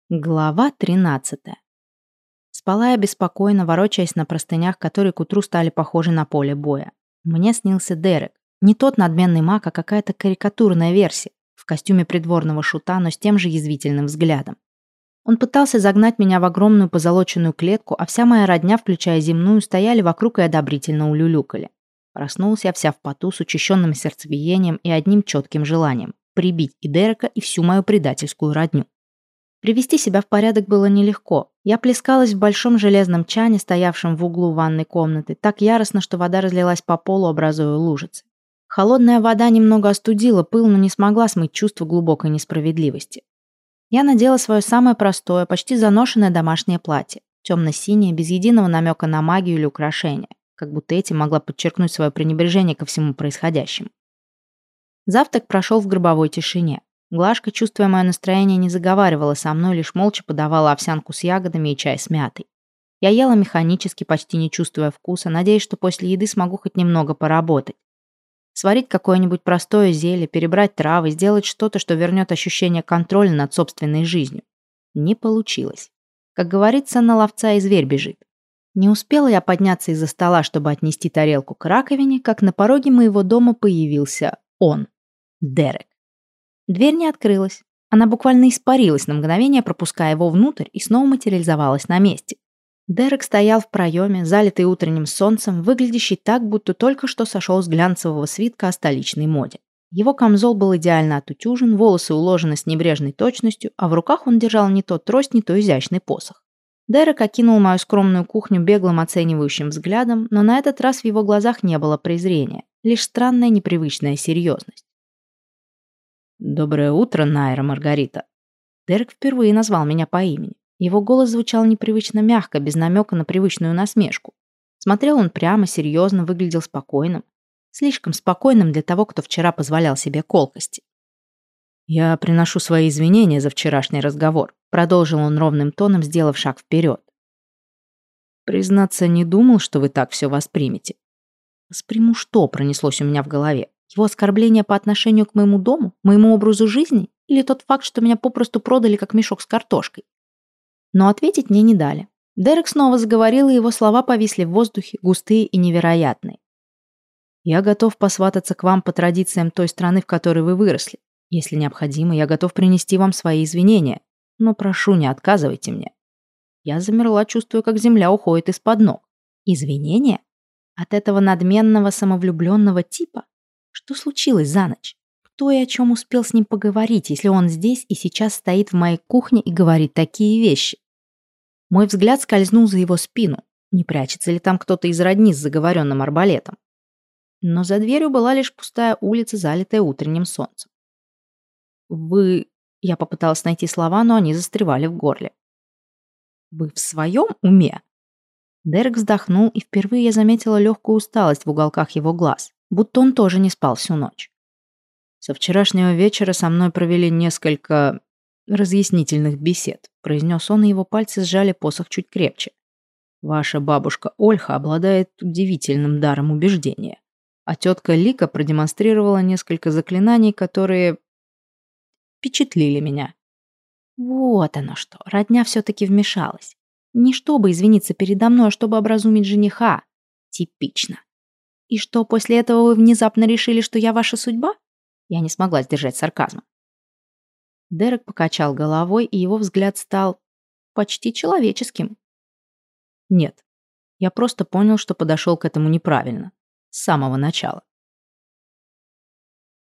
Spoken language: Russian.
Глава 13. Спала я беспокойно, ворочаясь на простынях, которые к утру стали похожи на поле боя. Мне снился Дерек. Не тот надменный маг, а какая-то карикатурная версия, в костюме придворного шута, но с тем же язвительным взглядом. Он пытался загнать меня в огромную позолоченную клетку, а вся моя родня, включая земную, стояли вокруг и одобрительно улюлюкали. Проснулся я вся в поту, с учащенным сердцебиением и одним четким желанием – прибить и Дерека, и всю мою предательскую родню. Привести себя в порядок было нелегко. Я плескалась в большом железном чане, стоявшем в углу ванной комнаты, так яростно, что вода разлилась по полу, образуя лужицы. Холодная вода немного остудила пыл, но не смогла смыть чувство глубокой несправедливости. Я надела свое самое простое, почти заношенное домашнее платье, темно-синее, без единого намека на магию или украшения, как будто этим могла подчеркнуть свое пренебрежение ко всему происходящему. Завтрак прошел в гробовой тишине. Глашка, чувствуя мое настроение, не заговаривала со мной, лишь молча подавала овсянку с ягодами и чай с мятой. Я ела механически, почти не чувствуя вкуса, надеясь, что после еды смогу хоть немного поработать. Сварить какое-нибудь простое зелье, перебрать травы, сделать что-то, что вернет ощущение контроля над собственной жизнью. Не получилось. Как говорится, на ловца и зверь бежит. Не успела я подняться из-за стола, чтобы отнести тарелку к раковине, как на пороге моего дома появился он, Дерек. Дверь не открылась. Она буквально испарилась на мгновение, пропуская его внутрь, и снова материализовалась на месте. Дерек стоял в проеме, залитый утренним солнцем, выглядящий так, будто только что сошел с глянцевого свитка о столичной моде. Его камзол был идеально отутюжен, волосы уложены с небрежной точностью, а в руках он держал не то трость, не то изящный посох. Дерек окинул мою скромную кухню беглым оценивающим взглядом, но на этот раз в его глазах не было презрения, лишь странная непривычная серьезность. «Доброе утро, Найра Маргарита». Дерек впервые назвал меня по имени. Его голос звучал непривычно мягко, без намека на привычную насмешку. Смотрел он прямо, серьезно, выглядел спокойным. Слишком спокойным для того, кто вчера позволял себе колкости. «Я приношу свои извинения за вчерашний разговор», продолжил он ровным тоном, сделав шаг вперед. «Признаться, не думал, что вы так все воспримете». «Восприму что?» пронеслось у меня в голове. Его оскорбление по отношению к моему дому, моему образу жизни или тот факт, что меня попросту продали как мешок с картошкой? Но ответить мне не дали. Дерек снова заговорил, и его слова повисли в воздухе, густые и невероятные. «Я готов посвататься к вам по традициям той страны, в которой вы выросли. Если необходимо, я готов принести вам свои извинения. Но прошу, не отказывайте мне». Я замерла, чувствуя, как земля уходит из-под ног. Извинения? От этого надменного, самовлюбленного типа? Что случилось за ночь? Кто и о чем успел с ним поговорить, если он здесь и сейчас стоит в моей кухне и говорит такие вещи? Мой взгляд скользнул за его спину. Не прячется ли там кто-то из родни с заговоренным арбалетом? Но за дверью была лишь пустая улица, залитая утренним солнцем. «Вы...» Я попыталась найти слова, но они застревали в горле. «Вы в своем уме?» Дерек вздохнул, и впервые я заметила легкую усталость в уголках его глаз, будто он тоже не спал всю ночь. «Со вчерашнего вечера со мной провели несколько разъяснительных бесед», произнес он, и его пальцы сжали посох чуть крепче. «Ваша бабушка Ольха обладает удивительным даром убеждения, а тетка Лика продемонстрировала несколько заклинаний, которые впечатлили меня». Вот оно что, родня все-таки вмешалась. Не чтобы извиниться передо мной, а чтобы образумить жениха. Типично. И что, после этого вы внезапно решили, что я ваша судьба? Я не смогла сдержать сарказма. Дерек покачал головой, и его взгляд стал почти человеческим. Нет, я просто понял, что подошел к этому неправильно. С самого начала.